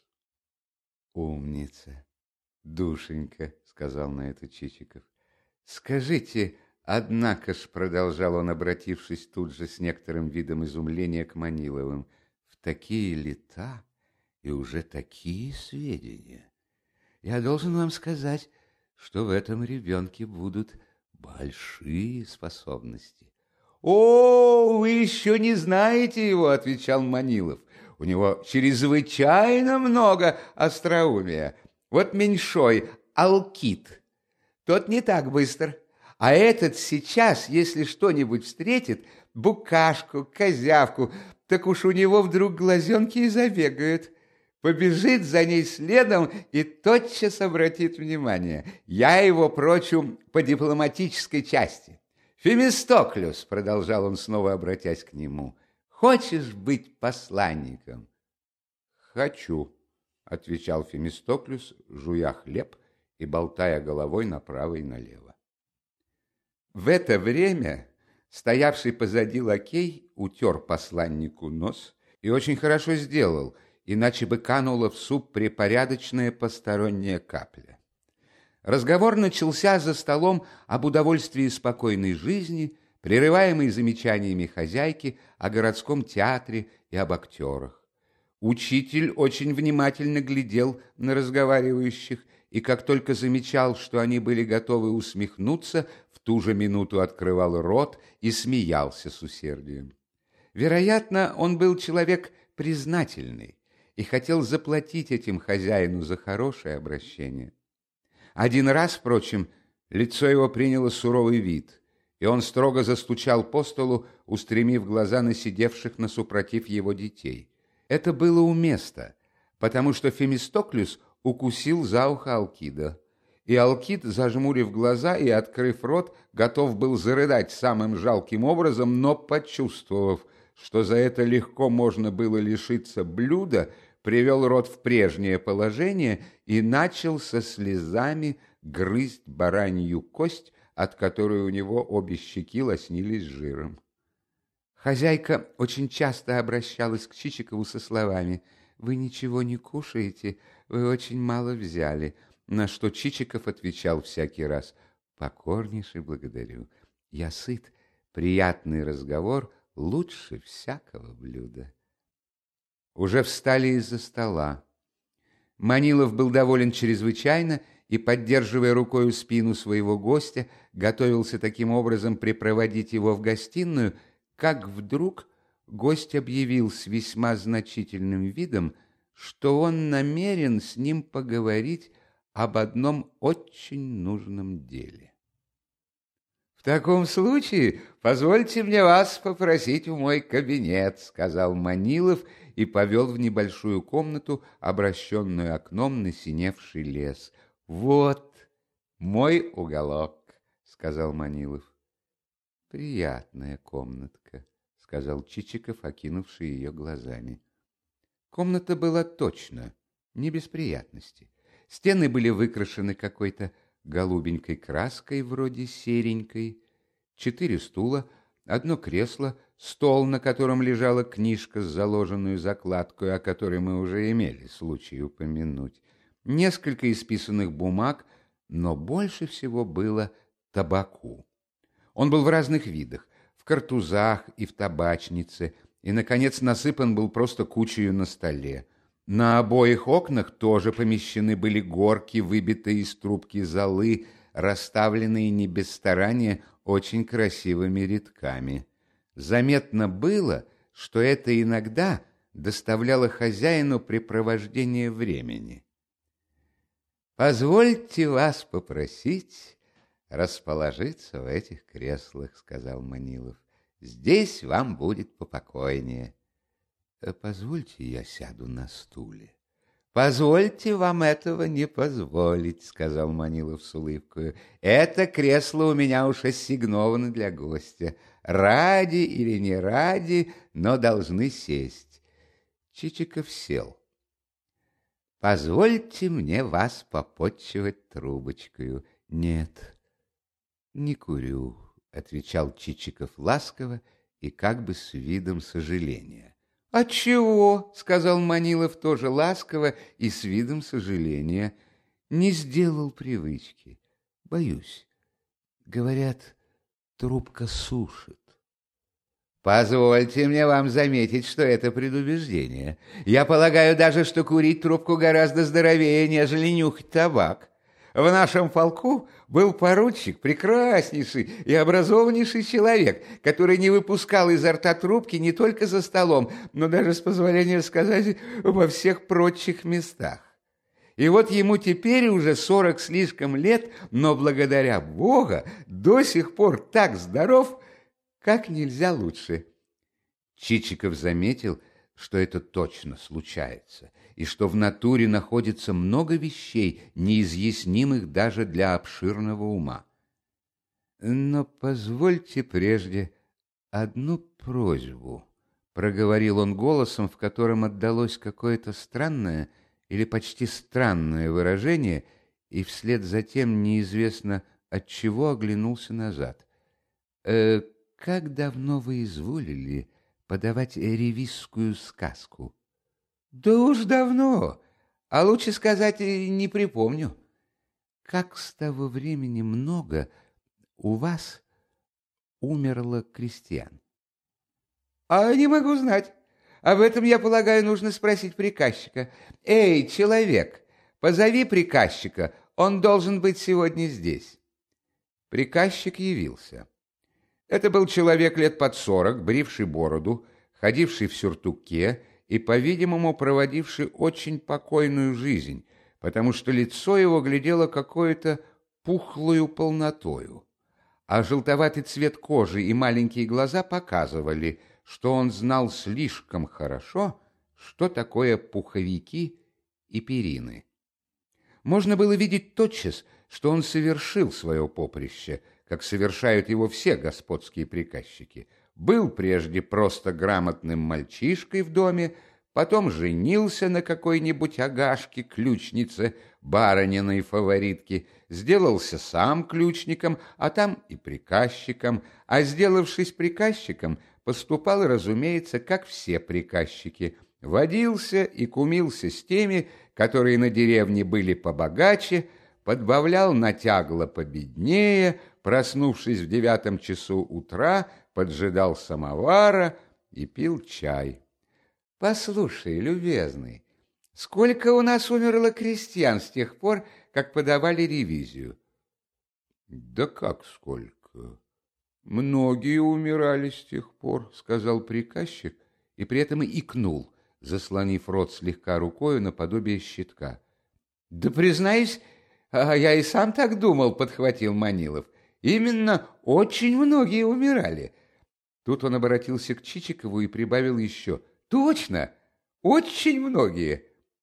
A: «Умница, душенька», — сказал на это Чичиков. «Скажите, однако ж», — продолжал он, обратившись тут же с некоторым видом изумления к Маниловым, «в такие лета и уже такие сведения. Я должен вам сказать, что в этом ребенке будут большие способности». «О, вы еще не знаете его», — отвечал Манилов. «У него чрезвычайно много остроумия. Вот меньшой, Алкид, тот не так быстр. А этот сейчас, если что-нибудь встретит, букашку, козявку, так уж у него вдруг глазенки и забегают. Побежит за ней следом и тотчас обратит внимание. Я его прочу по дипломатической части. «Фемистоклюс», — продолжал он, снова обратясь к нему, — «хочешь быть посланником?» «Хочу», — отвечал Фемистоклюс, жуя хлеб и болтая головой направо и налево. В это время стоявший позади лакей утер посланнику нос и очень хорошо сделал, иначе бы канула в суп припорядочная посторонняя капля. Разговор начался за столом об удовольствии спокойной жизни, прерываемый замечаниями хозяйки о городском театре и об актерах. Учитель очень внимательно глядел на разговаривающих, и как только замечал, что они были готовы усмехнуться, в ту же минуту открывал рот и смеялся с усердием. Вероятно, он был человек признательный и хотел заплатить этим хозяину за хорошее обращение. Один раз, впрочем, лицо его приняло суровый вид, и он строго застучал по столу, устремив глаза на сидевших насупротив его детей. Это было уместно, потому что Фемистоклюс укусил за ухо Алкида, и Алкид, зажмурив глаза и открыв рот, готов был зарыдать самым жалким образом, но, почувствовав, что за это легко можно было лишиться блюда, привел рот в прежнее положение и начал со слезами грызть баранью кость, от которой у него обе щеки лоснились жиром. Хозяйка очень часто обращалась к Чичикову со словами: «Вы ничего не кушаете, вы очень мало взяли», на что Чичиков отвечал всякий раз: «Покорнейше благодарю, я сыт, приятный разговор лучше всякого блюда». Уже встали из-за стола. Манилов был доволен чрезвычайно и, поддерживая рукою спину своего гостя, готовился таким образом припроводить его в гостиную, как вдруг гость объявил с весьма значительным видом, что он намерен с ним поговорить об одном очень нужном деле. «В таком случае позвольте мне вас попросить в мой кабинет», — сказал Манилов и повел в небольшую комнату, обращенную окном на синевший лес. «Вот мой уголок», — сказал Манилов. «Приятная комнатка», — сказал Чичиков, окинувший ее глазами. Комната была точно, не без приятности. Стены были выкрашены какой-то голубенькой краской, вроде серенькой. 4 стула, одно кресло, стол, на котором лежала книжка с заложенную закладкой, о которой мы уже имели случай упомянуть, несколько исписанных бумаг, но больше всего было табаку. Он был в разных видах, в картузах и в табачнице, и, наконец, насыпан был просто кучею на столе. На обоих окнах тоже помещены были горки, выбитые из трубки золы, расставленные не без старания очень красивыми рядками. Заметно было, что это иногда доставляло хозяину препровождение времени. «Позвольте вас попросить расположиться в этих креслах», — сказал Манилов. «Здесь вам будет попокойнее». «Позвольте, я сяду на стуле». «Позвольте вам этого не позволить», — сказал Манилов с улыбкой. «Это кресло у меня уж ассигновано для гостя. Ради или не ради, но должны сесть». Чичиков сел. «Позвольте мне вас попотчевать трубочкою». «Нет, не курю», — отвечал Чичиков ласково и как бы с видом сожаления. «Отчего?» — сказал Манилов тоже ласково и с видом сожаления. «Не сделал привычки. Боюсь. Говорят, трубка сушит». «Позвольте мне вам заметить, что это предубеждение. Я полагаю даже, что курить трубку гораздо здоровее, нежели нюхать табак. В нашем полку был поручик, прекраснейший и образованнейший человек, который не выпускал изо рта трубки не только за столом, но даже, с позволения сказать, во всех прочих местах. И вот ему теперь уже 40 слишком лет, но благодаря Богу до сих пор так здоров, как нельзя лучше». Чичиков заметил, что это точно случается, и что в натуре находится много вещей, неизъяснимых даже для обширного ума. «Но позвольте прежде одну просьбу», — проговорил он голосом, в котором отдалось какое-то странное или почти странное выражение, и вслед за тем неизвестно отчего оглянулся назад. «Как давно вы изволили подавать ревизскую сказку?» «Да уж давно, а лучше сказать не припомню». «Как с того времени много у вас умерло крестьян?» «А не могу знать. Об этом, я полагаю, нужно спросить приказчика. Эй, человек, позови приказчика, он должен быть сегодня здесь». Приказчик явился. Это был человек лет под 40, бривший бороду, ходивший в сюртуке и, по-видимому, проводивший очень покойную жизнь, потому что лицо его глядело какое-то пухлою полнотою, а желтоватый цвет кожи и маленькие глаза показывали, что он знал слишком хорошо, что такое пуховики и перины. Можно было видеть тотчас, что он совершил свое поприще, как совершают его все господские приказчики. Был прежде просто грамотным мальчишкой в доме, потом женился на какой-нибудь Агашке, ключнице, барыниной фаворитке, сделался сам ключником, а там и приказчиком, а сделавшись приказчиком, поступал, разумеется, как все приказчики, водился и кумился с теми, которые на деревне были побогаче, подбавлял натягло победнее, проснувшись в 9 часу утра, поджидал самовара и пил чай. «Послушай, любезный, сколько у нас умерло крестьян с тех пор, как подавали ревизию?» «Да как сколько? Многие умирали с тех пор», — сказал приказчик, и при этом икнул, заслонив рот слегка рукою наподобие щитка. «Да признаюсь, я и сам так думал», — подхватил Манилов. «Именно, очень многие умирали». Тут он обратился к Чичикову и прибавил еще: «Точно, очень многие».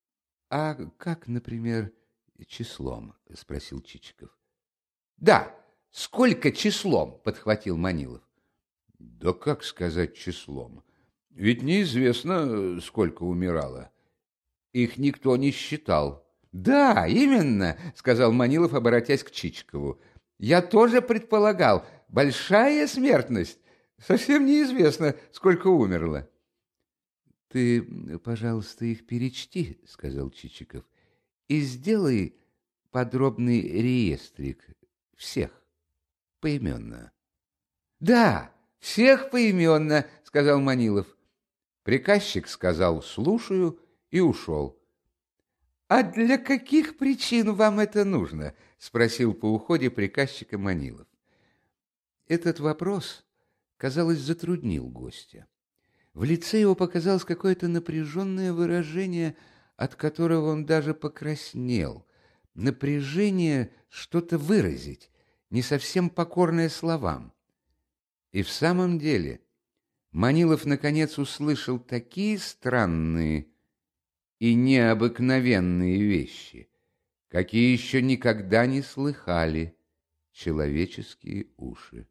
A: «А как, например, числом?» — спросил Чичиков. «Да, сколько числом?» — подхватил Манилов. «Да как сказать числом? Ведь неизвестно, сколько умирало. Их никто не считал. Да, именно, сказал Манилов, обратясь к Чичикову. Я тоже предполагал, большая смертность. Совсем неизвестно, сколько умерло. Ты, пожалуйста, их перечти, сказал Чичиков, и сделай подробный реестрик всех поименно. Да, всех поименно, сказал Манилов. Приказчик сказал «слушаю» и ушел. «А для каких причин вам это нужно?» — спросил по уходе приказчика Манилов. Этот вопрос, казалось, затруднил гостя. В лице его показалось какое-то напряженное выражение, от которого он даже покраснел. Напряжение что-то выразить, не совсем покорное словам. И в самом деле Манилов наконец услышал такие странные и необыкновенные вещи, какие еще никогда не слыхали человеческие уши.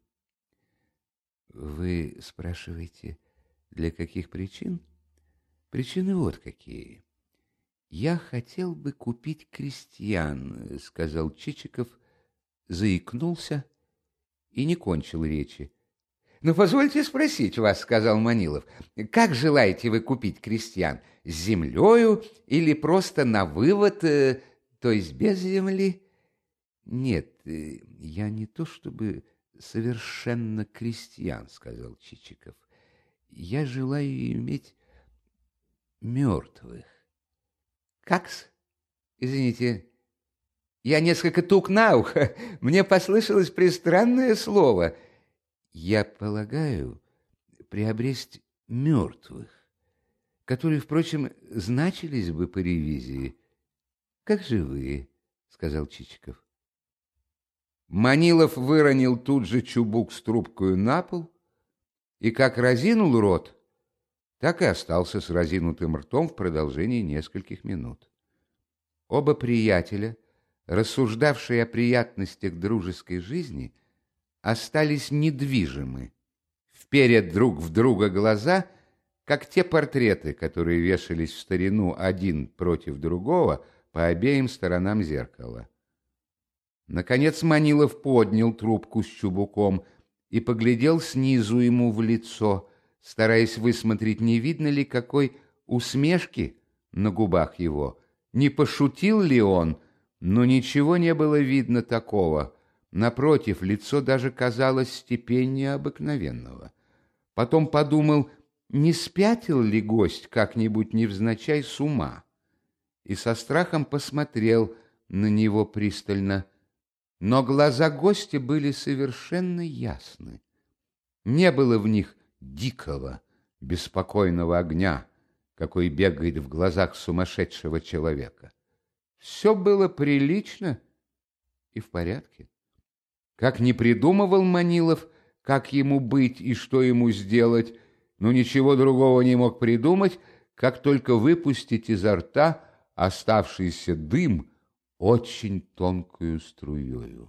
A: Вы спрашиваете, для каких причин? Причины вот какие. Я хотел бы купить крестьян, сказал Чичиков, заикнулся и не кончил речи. «Ну, позвольте спросить вас, — сказал Манилов, — как желаете вы купить крестьян? С землею или просто на вывод, то есть без земли?» «Нет, я не то чтобы совершенно крестьян, — сказал Чичиков. Я желаю иметь мертвых». «Как-с? Извините, я несколько тук на ухо, мне послышалось пристранное слово». «Я полагаю, приобресть мертвых, которые, впрочем, значились бы по ревизии, как живые», — сказал Чичиков. Манилов выронил тут же чубук с трубкою на пол и как разинул рот, так и остался с разинутым ртом в продолжении нескольких минут. Оба приятеля, рассуждавшие о приятностях дружеской жизни, остались недвижимы, вперед друг в друга глаза, как те портреты, которые вешались в старину один против другого по обеим сторонам зеркала. Наконец Манилов поднял трубку с чубуком и поглядел снизу ему в лицо, стараясь высмотреть, не видно ли какой усмешки на губах его, не пошутил ли он, но ничего не было видно такого. Напротив, лицо даже казалось степеннее обыкновенного. Потом подумал, не спятил ли гость как-нибудь невзначай с ума, и со страхом посмотрел на него пристально. Но глаза гостя были совершенно ясны. Не было в них дикого, беспокойного огня, какой бегает в глазах сумасшедшего человека. Все было прилично и в порядке. Как ни придумывал Манилов, как ему быть и что ему сделать, но ничего другого не мог придумать, как только выпустить изо рта оставшийся дым очень тонкую струёю.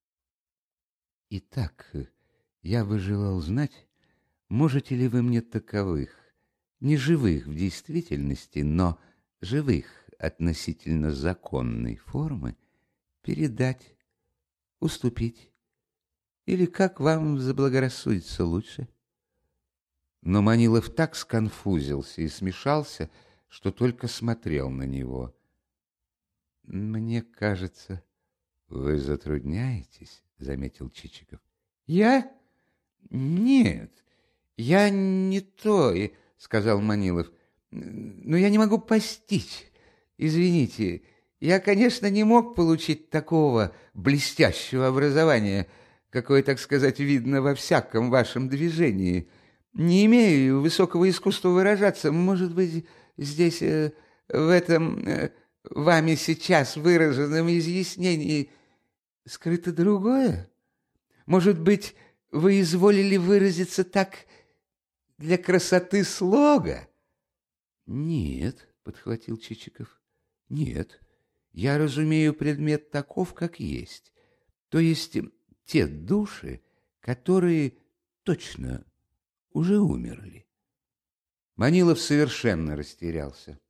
A: «Итак, я бы желал знать, можете ли вы мне таковых, не живых в действительности, но живых относительно законной формы, передать, уступить, или как вам заблагорассудится лучше?» Но Манилов так сконфузился и смешался, что только смотрел на него. «Мне кажется, вы затрудняетесь», — заметил Чичиков. «Я? Нет, я не то, — сказал Манилов. — Но я не могу постичь. Извините, я, конечно, не мог получить такого блестящего образования, какое, так сказать, видно во всяком вашем движении. Не имею высокого искусства выражаться. Может быть, здесь, в этом вами сейчас выраженном изъяснении скрыто другое? Может быть, вы изволили выразиться так для красоты слога? — Нет, — подхватил Чичиков, — нет. Я разумею предмет таков, как есть. То есть те души, которые точно уже умерли. Манилов совершенно растерялся.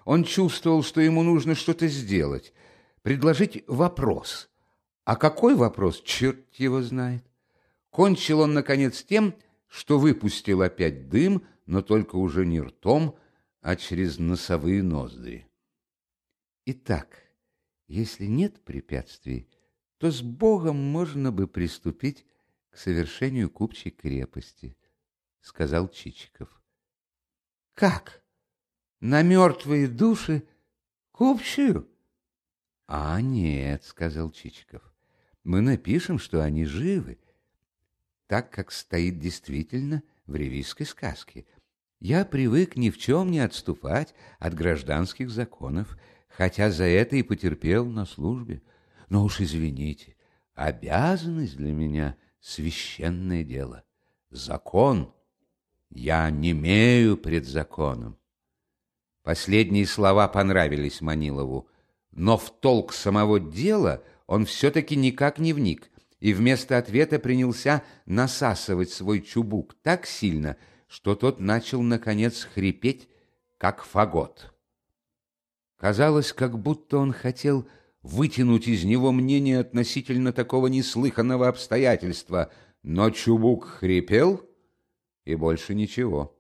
A: Он чувствовал, что ему нужно что-то сделать, предложить вопрос. А какой вопрос, черт его знает. Кончил он, наконец, тем, что выпустил опять дым, но только уже не ртом, а через носовые ноздри. Итак, если нет препятствий, то с Богом можно бы приступить к совершению купчей крепости, — сказал Чичиков. — Как? На мертвые души купчую? — А нет, — сказал Чичиков, — мы напишем, что они живы, так как стоит действительно в ревизской сказке. Я привык ни в чем не отступать от гражданских законов, хотя за это и потерпел на службе. Но уж извините, обязанность для меня — священное дело. Закон. Я немею пред законом. Последние слова понравились Манилову, но в толк самого дела он все-таки никак не вник, и вместо ответа принялся насасывать свой чубук так сильно, что тот начал, наконец, хрипеть, как фагот. Казалось, как будто он хотел вытянуть из него мнение относительно такого неслыханного обстоятельства, но чубук хрипел, и больше ничего.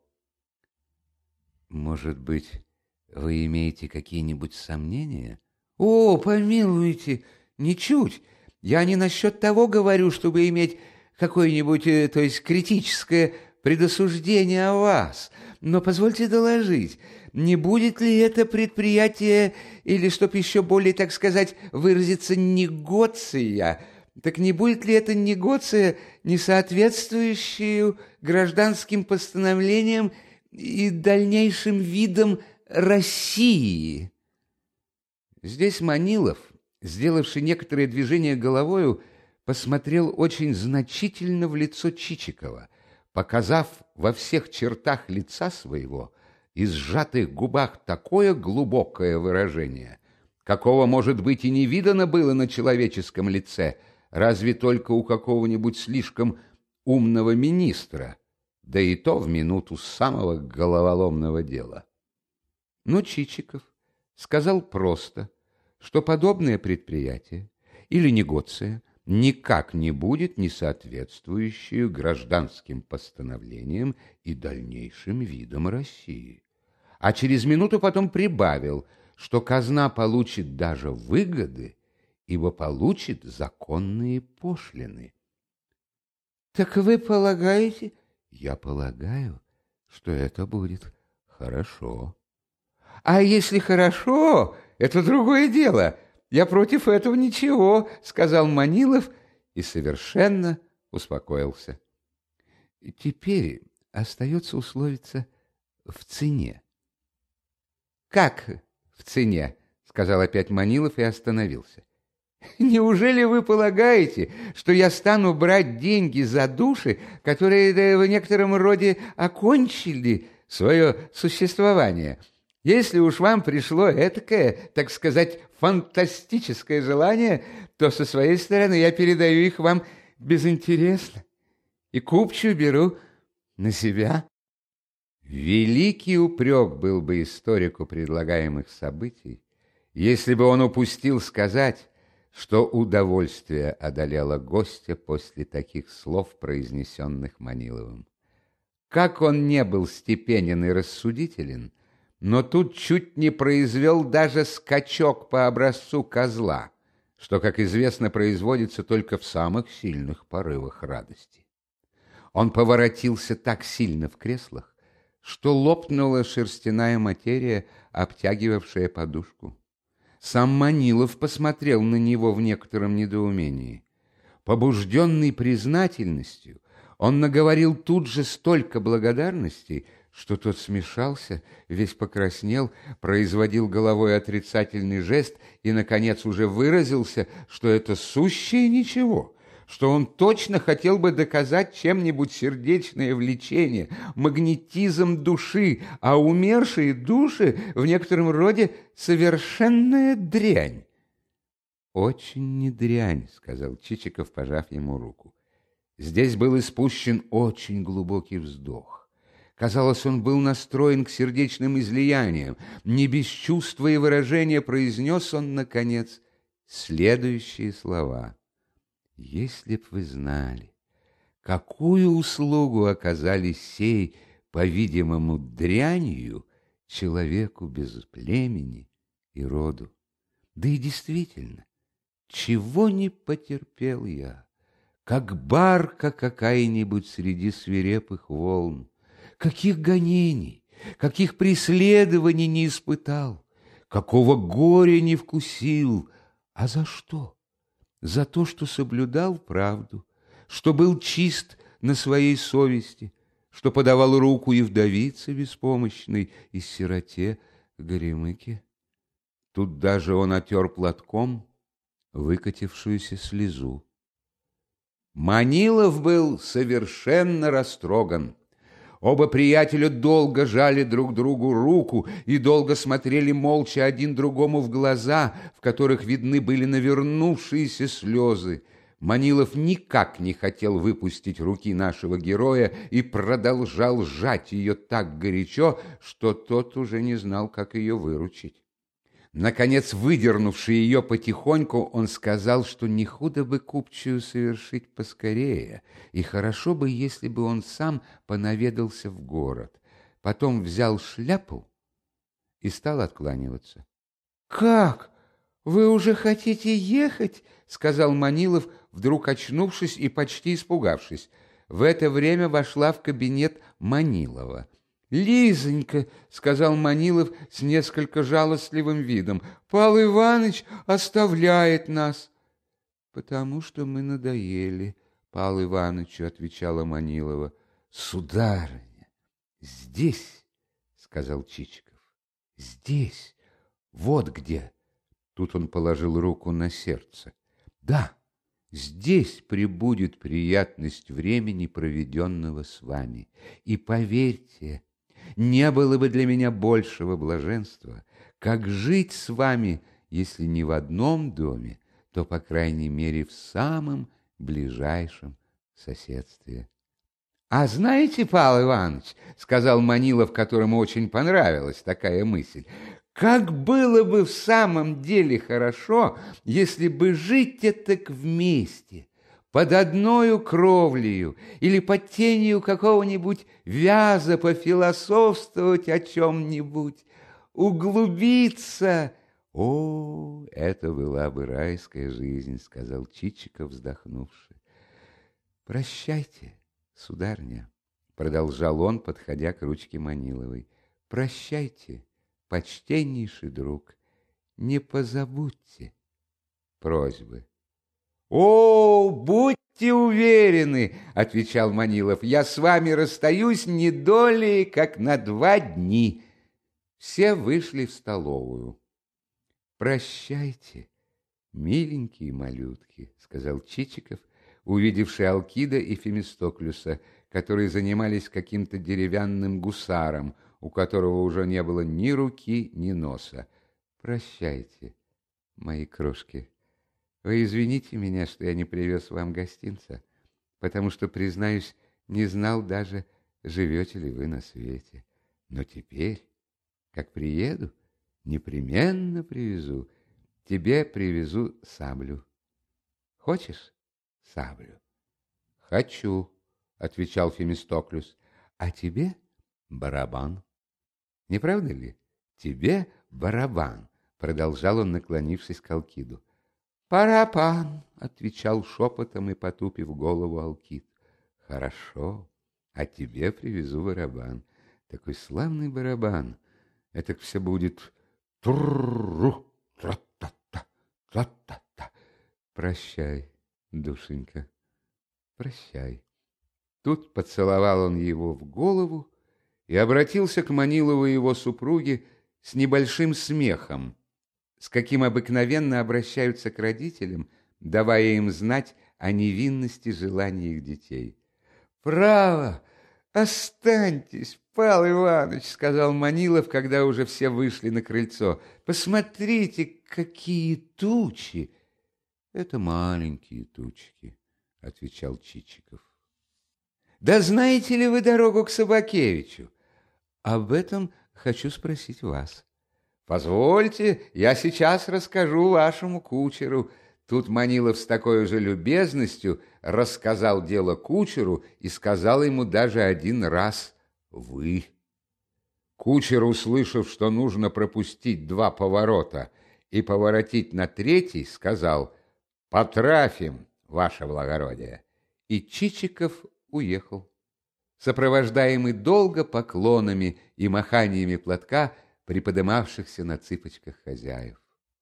A: «Может быть, вы имеете какие-нибудь сомнения?» «О, помилуйте, ничуть! Я не насчет того говорю, чтобы иметь какое-нибудь, то есть критическое предосуждение о вас, но позвольте доложить, не будет ли это предприятие, или, чтоб еще более, так сказать, выразиться, негоция, так не будет ли это негоция, не соответствующую гражданским постановлениям и дальнейшим видам России?» Здесь Манилов, сделавший некоторые движения головою, посмотрел очень значительно в лицо Чичикова, показав во всех чертах лица своего и сжатых губах такое глубокое выражение, какого, может быть, и не видано было на человеческом лице, разве только у какого-нибудь слишком умного министра, да и то в минуту самого головоломного дела. Но Чичиков сказал просто, что подобное предприятие или негоция никак не будет не соответствующую гражданским постановлениям и дальнейшим видам России. А через минуту потом прибавил, что казна получит даже выгоды, ибо получит законные пошлины. «Так вы полагаете?» «Я полагаю, что это будет хорошо». «А если хорошо, это другое дело. Я против этого ничего», — сказал Манилов и совершенно успокоился. Теперь остается условиться в цене. «Как в цене?» — сказал опять Манилов и остановился. «Неужели вы полагаете, что я стану брать деньги за души, которые в некотором роде окончили свое существование? Если уж вам пришло этакое, так сказать, фантастическое желание, то со своей стороны я передаю их вам безинтересно и купчую беру на себя». Великий упрек был бы историку предлагаемых событий, если бы он упустил сказать, что удовольствие одолело гостя после таких слов, произнесенных Маниловым. Как он не был степенен и рассудителен, но тут чуть не произвел даже скачок по образцу козла, что, как известно, производится только в самых сильных порывах радости. Он поворотился так сильно в креслах, что лопнула шерстяная материя, обтягивавшая подушку. Сам Манилов посмотрел на него в некотором недоумении. Побужденный признательностью, он наговорил тут же столько благодарностей, что тот смешался, весь покраснел, производил головой отрицательный жест и, наконец, уже выразился, что это сущее ничего, что он точно хотел бы доказать чем-нибудь сердечное влечение, магнетизм души, а умершие души в некотором роде совершенная дрянь. «Очень не дрянь», — сказал Чичиков, пожав ему руку. Здесь был испущен очень глубокий вздох, Казалось, он был настроен к сердечным излияниям. Не без чувства и выражения произнес он, наконец, следующие слова. «Если б вы знали, какую услугу оказали сей, по-видимому, дрянью человеку без племени и роду. Да и действительно, чего не потерпел я, как барка какая-нибудь среди свирепых волн, каких гонений, каких преследований не испытал, какого горя не вкусил, а за что? За то, что соблюдал правду, что был чист на своей совести, что подавал руку и вдовице беспомощной, и сироте Горемыке. Тут даже он отер платком выкатившуюся слезу. Манилов был совершенно растроган. Оба приятеля долго жали друг другу руку и долго смотрели молча один другому в глаза, в которых видны были навернувшиеся слезы. Манилов никак не хотел выпустить руки нашего героя и продолжал сжать ее так горячо, что тот уже не знал, как ее выручить. Наконец, выдернувши ее потихоньку, он сказал, что не худо бы купчую совершить поскорее, и хорошо бы, если бы он сам понаведался в город. Потом взял шляпу и стал откланиваться. — Как? Вы уже хотите ехать? — сказал Манилов, вдруг очнувшись и почти испугавшись. В это время вошла в кабинет Манилова. «Лизонька», — сказал Манилов с несколько жалостливым видом, — «Павел Иванович оставляет нас». «Потому что мы надоели Павлу Ивановичу», — отвечала Манилова. «Сударыня, здесь», — сказал Чичиков, — «здесь, вот где». Тут он положил руку на сердце. «Да, здесь пребудет приятность времени, проведенного с вами. И поверьте, не было бы для меня большего блаженства, как жить с вами, если не в одном доме, то, по крайней мере, в самом ближайшем соседстве». «А знаете, Павел Иванович, — сказал Манилов, которому очень понравилась такая мысль, — как было бы в самом деле хорошо, если бы жить так вместе, под одною кровлею или под тенью какого-нибудь вяза пофилософствовать о чем-нибудь, углубиться». «О, это была бы райская жизнь, — сказал Чичиков, вздохнувши. — Прощайте, сударыня, — продолжал он, подходя к ручке Маниловой. — Прощайте, почтеннейший друг, не позабудьте просьбы. — О, будьте уверены, — отвечал Манилов, — я с вами расстаюсь не долей, как на 2 дни. Все вышли в столовую. — Прощайте, миленькие малютки, — сказал Чичиков, увидевший Алкида и Фемистоклюса, которые занимались каким-то деревянным гусаром, у которого уже не было ни руки, ни носа. «Прощайте, мои крошки. Вы извините меня, что я не привез вам гостинца, потому что, признаюсь, не знал даже, живете ли вы на свете. Но теперь, как приеду, непременно привезу. Тебе привезу саблю. Хочешь саблю?» «Хочу», — отвечал Фемистоклюс. «А тебе барабан. Не правда ли? Тебе барабан», — продолжал он, наклонившись к Алкиду. «Барабан», — отвечал шепотом и потупив голову Алкид. «Хорошо, а тебе привезу барабан. Такой славный барабан. Это все будет тру тра-та-та, тра-та-та. Прощай, душенька, прощай». Тут поцеловал он его в голову и обратился к Манилову и его супруге с небольшим смехом, с каким обыкновенно обращаются к родителям, давая им знать о невинности желаний их детей. «Право, останьтесь, Павел Иванович, — сказал Манилов, когда уже все вышли на крыльцо. — Посмотрите, какие тучи! — Это маленькие тучки, — отвечал Чичиков. Да знаете ли вы дорогу к Собакевичу? Об этом хочу спросить вас. Позвольте, я сейчас расскажу вашему кучеру. Тут Манилов с такой же любезностью рассказал дело кучеру и сказал ему даже один раз «вы». Кучер, услышав, что нужно пропустить 2 поворота и поворотить на 3-й, сказал «Потрафим, ваше благородие». И Чичиков уехал, сопровождаемый долго поклонами и маханиями платка приподымавшихся на цыпочках хозяев.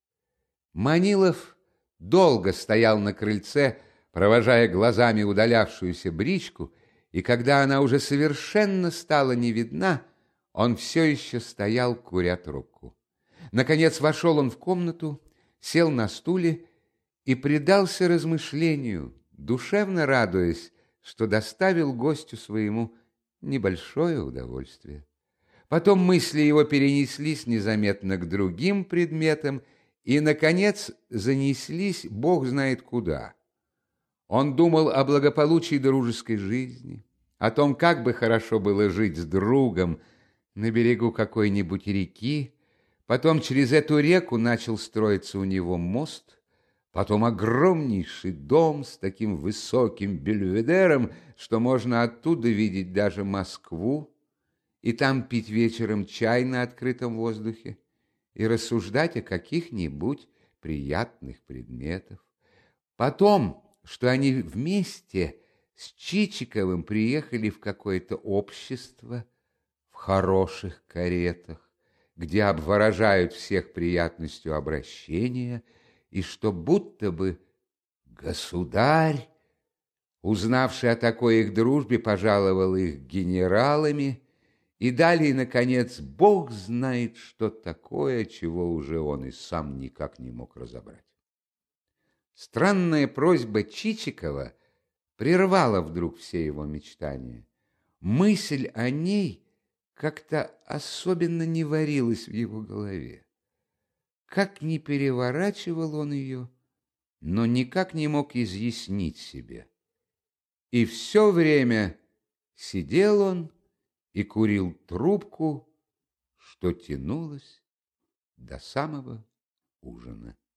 A: Манилов долго стоял на крыльце, провожая глазами удалявшуюся бричку, и когда она уже совершенно стала не видна, он все еще стоял, куря трубку. Наконец вошел он в комнату, сел на стуле и предался размышлению, душевно радуясь, что доставил гостю своему небольшое удовольствие. Потом мысли его перенеслись незаметно к другим предметам и, наконец, занеслись бог знает куда. Он думал о благополучии дружеской жизни, о том, как бы хорошо было жить с другом на берегу какой-нибудь реки. Потом через эту реку начал строиться у него мост, потом огромнейший дом с таким высоким бельведером, что можно оттуда видеть даже Москву, и там пить вечером чай на открытом воздухе и рассуждать о каких-нибудь приятных предметах. Потом, что они вместе с Чичиковым приехали в какое-то общество в хороших каретах, где обворожают всех приятностью обращения, и что будто бы государь, узнавший о такой их дружбе, пожаловал их генералами, и далее, наконец, Бог знает, что такое, чего уже он и сам никак не мог разобрать. Странная просьба Чичикова прервала вдруг все его мечтания. Мысль о ней как-то особенно не варилась в его голове. Как ни переворачивал он ее, но никак не мог изъяснить себе. И все время сидел он и курил трубку, что тянулось до самого ужина.